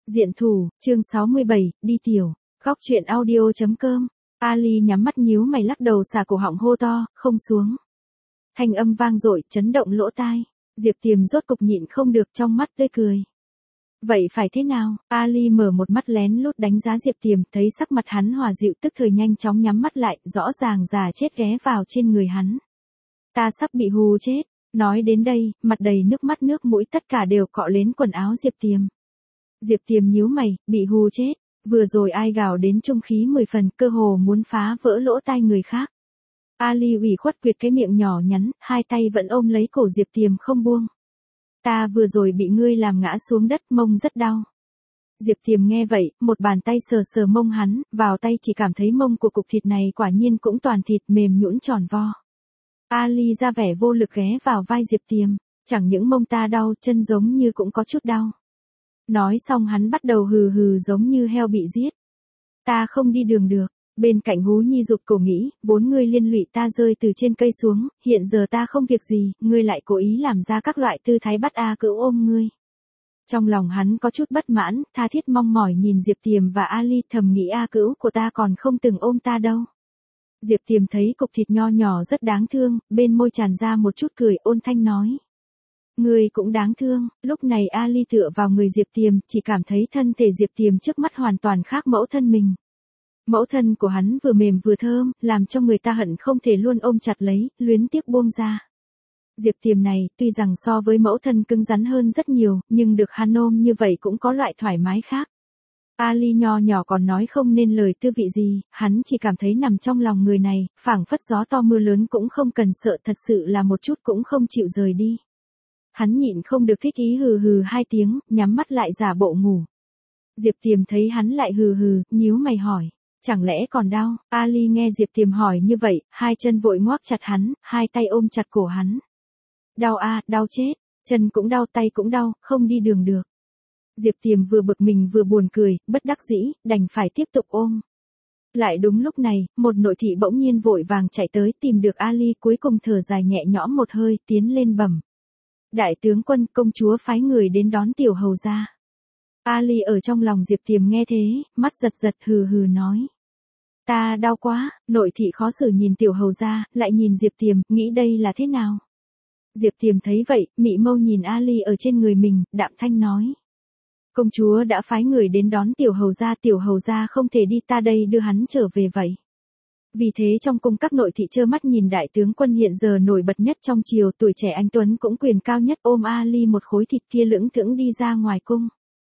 Diện thủ, chương 67, đi tiểu. Góc truyện audio.com. Ali nhắm mắt nhíu mày lắc đầu xà cổ họng hô to, không xuống. Thanh âm vang dội, chấn động lỗ tai. Diệp Tiềm rốt cục nhịn không được, trong mắt tươi cười. Vậy phải thế nào? Ali mở một mắt lén lút đánh giá Diệp Tiềm, thấy sắc mặt hắn hòa dịu tức thời nhanh chóng nhắm mắt lại, rõ ràng già chết ghé vào trên người hắn. Ta sắp bị hù chết. Nói đến đây, mặt đầy nước mắt nước mũi tất cả đều cọ lên quần áo Diệp Tiềm. Diệp Tiềm nhíu mày, bị hù chết. Vừa rồi ai gào đến trung khí 10 phần, cơ hồ muốn phá vỡ lỗ tai người khác. Ali ủy khuất quyệt cái miệng nhỏ nhắn, hai tay vẫn ôm lấy cổ Diệp Tiềm không buông. Ta vừa rồi bị ngươi làm ngã xuống đất, mông rất đau. Diệp Tiềm nghe vậy, một bàn tay sờ sờ mông hắn, vào tay chỉ cảm thấy mông của cục thịt này quả nhiên cũng toàn thịt mềm nhũn tròn vo. Ali ra vẻ vô lực ghé vào vai Diệp Tiềm, chẳng những mông ta đau, chân giống như cũng có chút đau. Nói xong hắn bắt đầu hừ hừ giống như heo bị giết. Ta không đi đường được. Bên cạnh Hú Nhi giục cổ nghĩ, vốn ngươi liên lụy ta rơi từ trên cây xuống, hiện giờ ta không việc gì, ngươi lại cố ý làm ra các loại tư thái bắt A Cữu ôm ngươi. Trong lòng hắn có chút bất mãn, tha thiết mong mỏi nhìn Diệp Tiềm và Ali, thầm nghĩ A Cữu của ta còn không từng ôm ta đâu. Diệp Tiềm thấy cục thịt nho nhỏ rất đáng thương, bên môi tràn ra một chút cười, ôn thanh nói. Ngươi cũng đáng thương. Lúc này Ali tựa vào người Diệp Tiềm, chỉ cảm thấy thân thể Diệp Tiềm trước mắt hoàn toàn khác mẫu thân mình. Mẫu thân của hắn vừa mềm vừa thơm, làm cho người ta hận không thể luôn ôm chặt lấy, luyến tiếc buông ra. Diệp Tiềm này, tuy rằng so với mẫu thân cứng rắn hơn rất nhiều, nhưng được hắn ôm như vậy cũng có loại thoải mái khác. Ali nho nhỏ còn nói không nên lời tư vị gì, hắn chỉ cảm thấy nằm trong lòng người này, phảng phất gió to mưa lớn cũng không cần sợ, thật sự là một chút cũng không chịu rời đi. Hắn nhịn không được thích ý hừ hừ hai tiếng, nhắm mắt lại giả bộ ngủ. Diệp Tiềm thấy hắn lại hừ hừ, nhíu mày hỏi, chẳng lẽ còn đau? Ali nghe Diệp Tiềm hỏi như vậy, hai chân vội ngoác chặt hắn, hai tay ôm chặt cổ hắn. Đau a, đau chết, chân cũng đau, tay cũng đau, không đi đường được. Diệp Tiềm vừa bực mình vừa buồn cười, bất đắc dĩ, đành phải tiếp tục ôm. Lại đúng lúc này, một nội thị bỗng nhiên vội vàng chạy tới tìm được Ali, cuối cùng thở dài nhẹ nhõm một hơi, tiến lên bẩm. Đại tướng quân, công chúa phái người đến đón tiểu hầu ra. Ali ở trong lòng Diệp Tiềm nghe thế, mắt giật giật hừ hừ nói. Ta đau quá. Nội thị khó xử nhìn tiểu hầu ra, lại nhìn Diệp Tiềm, nghĩ đây là thế nào? Diệp Tiềm thấy vậy, mị mâu nhìn Ali ở trên người mình, đạm thanh nói. Công chúa đã phái người đến đón tiểu hầu ra không thể đi, ta đây đưa hắn trở về vậy. Vì thế trong cung các nội thị trơ mắt nhìn đại tướng quân hiện giờ nổi bật nhất trong triều, tuổi trẻ anh tuấn cũng quyền cao nhất, ôm Ali một khối thịt kia lững thững đi ra ngoài cung.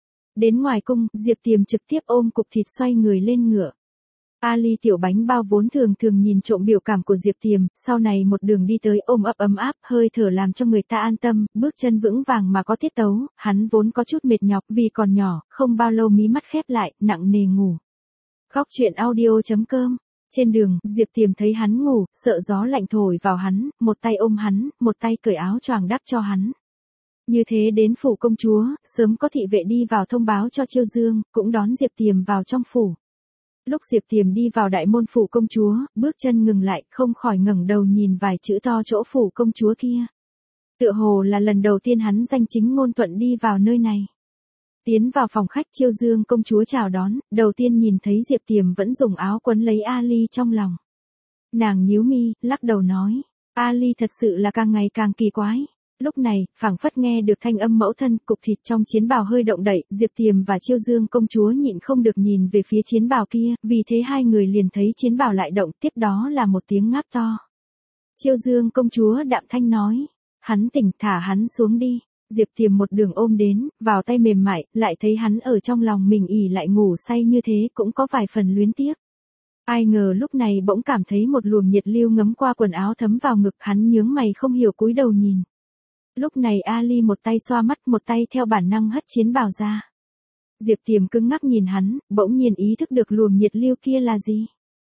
Đến ngoài cung, Diệp Tiềm trực tiếp ôm cục thịt xoay người lên ngựa. Ali tiểu bánh bao vốn thường nhìn trộm biểu cảm của Diệp Tiềm, sau này một đường đi tới ôm ấp ấm áp, hơi thở làm cho người ta an tâm, bước chân vững vàng mà có tiết tấu, hắn vốn có chút mệt nhọc vì còn nhỏ, không bao lâu mí mắt khép lại, nặng nề ngủ. Góc truyện audio.com. Trên đường, Diệp Tiềm thấy hắn ngủ, sợ gió lạnh thổi vào hắn, một tay ôm hắn, một tay cởi áo choàng đắp cho hắn. Như thế đến phủ công chúa, sớm có thị vệ đi vào thông báo cho Chiêu Dương, cũng đón Diệp Tiềm vào trong phủ. Lúc Diệp Tiềm đi vào đại môn phủ công chúa, bước chân ngừng lại, không khỏi ngẩng đầu nhìn vài chữ to chỗ phủ công chúa kia. Tựa hồ là lần đầu tiên hắn danh chính ngôn thuận đi vào nơi này. Tiến vào phòng khách, Chiêu Dương công chúa chào đón, đầu tiên nhìn thấy Diệp Tiềm vẫn dùng áo quấn lấy Ali trong lòng. Nàng nhíu mi, lắc đầu nói, Ali thật sự là càng ngày càng kỳ quái. Lúc này, phảng phất nghe được thanh âm mẫu thân, cục thịt trong chiến bào hơi động đậy, Diệp Tiềm và Chiêu Dương công chúa nhịn không được nhìn về phía chiến bào kia, vì thế hai người liền thấy chiến bào lại động, tiếp đó là một tiếng ngáp to. Chiêu Dương công chúa đạm thanh nói, hắn tỉnh, thả hắn xuống đi. Diệp Tiềm một đường ôm đến, vào tay mềm mại, lại thấy hắn ở trong lòng mình ỉ lại ngủ say như thế, cũng có vài phần luyến tiếc. Ai ngờ lúc này bỗng cảm thấy một luồng nhiệt lưu ngấm qua quần áo thấm vào ngực, hắn nhướng mày không hiểu cúi đầu nhìn. Lúc này Ali một tay xoa mắt, một tay theo bản năng hất chiến bào ra. Diệp Tiềm cứng ngắc nhìn hắn, bỗng nhiên ý thức được luồng nhiệt lưu kia là gì.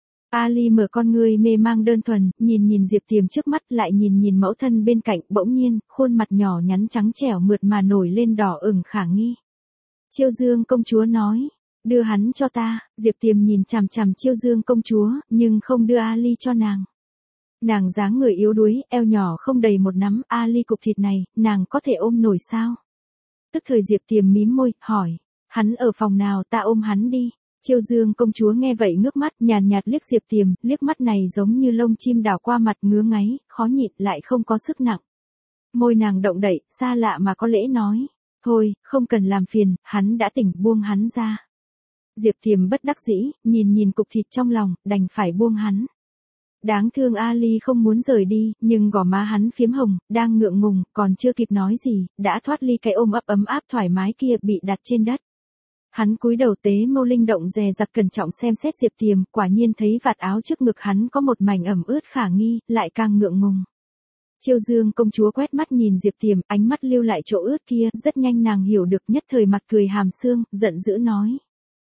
Ali mở con ngươi mê mang đơn thuần, nhìn Diệp Tiềm trước mắt, lại nhìn mẫu thân bên cạnh, bỗng nhiên, khuôn mặt nhỏ nhắn trắng trẻo mượt mà nổi lên đỏ ửng khả nghi. Chiêu Dương công chúa nói, đưa hắn cho ta. Diệp Tiềm nhìn chằm chằm Chiêu Dương công chúa, nhưng không đưa Ali cho nàng. Nàng dáng người yếu đuối, eo nhỏ không đầy một nắm, Ali cục thịt này, nàng có thể ôm nổi sao? Tức thời Diệp Tiềm mím môi, hỏi, Hắn ở phòng nào, ta ôm hắn đi. Chiêu Dương công chúa nghe vậy ngước mắt, nhàn nhạt liếc Diệp Tiềm, liếc mắt này giống như lông chim đảo qua mặt, ngứa ngáy, khó nhịn, lại không có sức nặng. Môi nàng động đậy, xa lạ mà có lễ nói. Thôi, không cần làm phiền, hắn đã tỉnh, buông hắn ra. Diệp Tiềm bất đắc dĩ, nhìn cục thịt trong lòng, đành phải buông hắn. Đáng thương Ali không muốn rời đi, nhưng gò má hắn phiếm hồng, đang ngượng ngùng, còn chưa kịp nói gì, đã thoát ly cái ôm ấp ấm áp thoải mái kia, bị đặt trên đất. Hắn cúi đầu tế mâu linh động dè dặt cẩn trọng xem xét Diệp Tiềm, quả nhiên thấy vạt áo trước ngực hắn có một mảnh ẩm ướt khả nghi, lại càng ngượng ngùng. Chiêu Dương công chúa quét mắt nhìn Diệp Tiềm, ánh mắt lưu lại chỗ ướt kia, rất nhanh nàng hiểu được, nhất thời mặt cười hàm xương, giận dữ nói.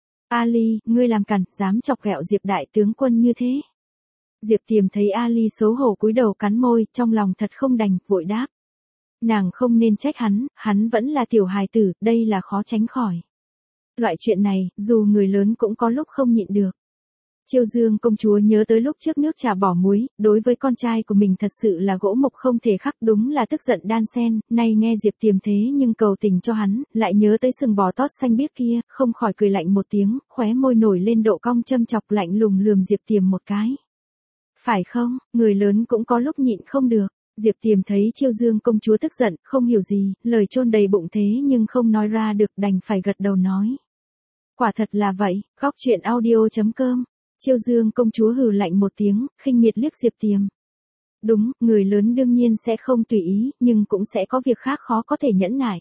Ali, ngươi làm càn, dám chọc ghẹo Diệp đại tướng quân như thế. Diệp Tiềm thấy Ali xấu hổ cúi đầu cắn môi, trong lòng thật không đành, vội đáp. Nàng không nên trách hắn vẫn là tiểu hài tử, đây là khó tránh khỏi. Loại chuyện này, dù người lớn cũng có lúc không nhịn được. Chiêu Dương công chúa nhớ tới lúc trước nước trà bỏ muối, đối với con trai của mình thật sự là gỗ mục không thể khắc, đúng là tức giận đan sen, nay nghe Diệp Tiềm thế nhưng cầu tình cho hắn, lại nhớ tới sừng bò tót xanh biếc kia, không khỏi cười lạnh một tiếng, khóe môi nổi lên độ cong châm chọc, lạnh lùng lườm Diệp Tiềm một cái. Phải không, người lớn cũng có lúc nhịn không được. Diệp Tiềm thấy Chiêu Dương công chúa tức giận, không hiểu gì, lời chôn đầy bụng thế nhưng không nói ra được, đành phải gật đầu nói. Quả thật là vậy, góc truyện audio.com. Chiêu Dương công chúa hừ lạnh một tiếng, khinh miệt liếc Diệp Tiềm. Đúng, người lớn đương nhiên sẽ không tùy ý, nhưng cũng sẽ có việc khác khó có thể nhẫn nại.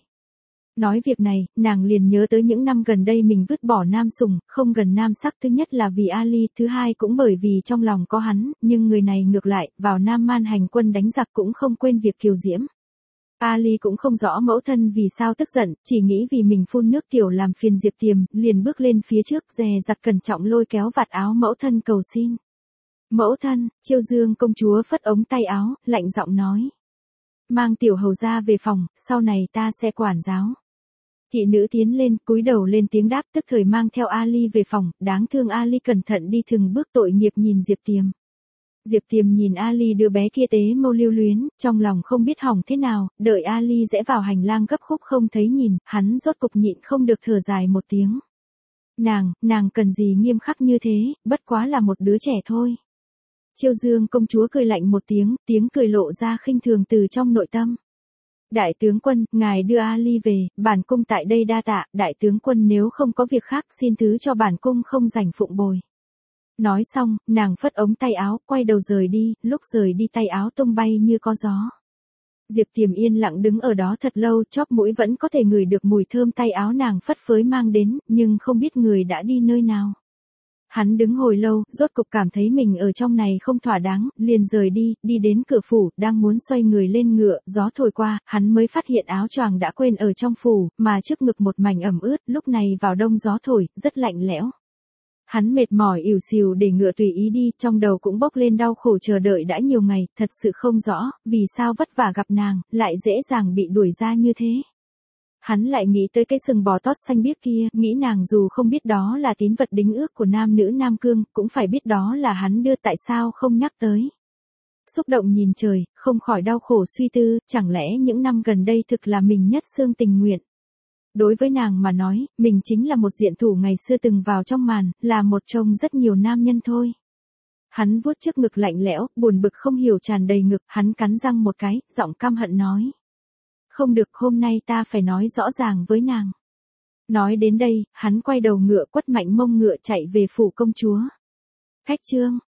Nói việc này, nàng liền nhớ tới những năm gần đây mình vứt bỏ nam sủng, không gần nam sắc, thứ nhất là vì Ali, thứ hai cũng bởi vì trong lòng có hắn, nhưng người này ngược lại, vào Nam Man hành quân đánh giặc cũng không quên việc kiều diễm. Ali cũng không rõ mẫu thân vì sao tức giận, chỉ nghĩ vì mình phun nước tiểu làm phiền Diệp Tiềm, liền bước lên phía trước, dè dặt cẩn trọng lôi kéo vạt áo mẫu thân cầu xin. Mẫu thân, Chiêu Dương công chúa phất ống tay áo, lạnh giọng nói. Mang tiểu hầu ra về phòng, sau này ta sẽ quản giáo. Thị nữ tiến lên, cúi đầu lên tiếng đáp, tức thời mang theo Ali về phòng, đáng thương Ali cẩn thận đi từng bước tội nghiệp nhìn Diệp Tiềm. Diệp Tiềm nhìn Ali đứa bé kia tế mâu lưu luyến, trong lòng không biết hỏng thế nào, đợi Ali rẽ vào hành lang gấp khúc không thấy nhìn, hắn rốt cục nhịn không được thở dài một tiếng. Nàng cần gì nghiêm khắc như thế, bất quá là một đứa trẻ thôi. Chiêu Dương công chúa cười lạnh một tiếng cười lộ ra khinh thường từ trong nội tâm. Đại tướng quân, ngài đưa Ali về, bản cung tại đây đa tạ, đại tướng quân nếu không có việc khác xin thứ cho bản cung không rảnh phụng bồi. Nói xong, nàng phất ống tay áo, quay đầu rời đi, lúc rời đi tay áo tung bay như có gió. Diệp Tiềm yên lặng đứng ở đó thật lâu, chóp mũi vẫn có thể ngửi được mùi thơm tay áo nàng phất phới mang đến, nhưng không biết người đã đi nơi nào. Hắn đứng hồi lâu, rốt cục cảm thấy mình ở trong này không thỏa đáng, liền rời đi đến cửa phủ, đang muốn xoay người lên ngựa, gió thổi qua, hắn mới phát hiện áo choàng đã quên ở trong phủ, mà trước ngực một mảnh ẩm ướt, lúc này vào đông gió thổi, rất lạnh lẽo. Hắn mệt mỏi ỉu xìu để ngựa tùy ý đi, trong đầu cũng bốc lên đau khổ chờ đợi đã nhiều ngày, thật sự không rõ, vì sao vất vả gặp nàng, lại dễ dàng bị đuổi ra như thế. Hắn lại nghĩ tới cái sừng bò tót xanh biếc kia, nghĩ nàng dù không biết đó là tín vật đính ước của nam nữ Nam Cương, cũng phải biết đó là hắn đưa, tại sao không nhắc tới. Xúc động nhìn trời, không khỏi đau khổ suy tư, chẳng lẽ những năm gần đây thực là mình nhất xương tình nguyện. Đối với nàng mà nói, mình chính là một diện thủ ngày xưa từng vào trong màn, là một trong rất nhiều nam nhân thôi. Hắn vuốt trước ngực lạnh lẽo, buồn bực không hiểu tràn đầy ngực, hắn cắn răng một cái, giọng căm hận nói. Không được, hôm nay ta phải nói rõ ràng với nàng. Nói đến đây, hắn quay đầu ngựa quất mạnh mông ngựa chạy về phủ công chúa. Cách chương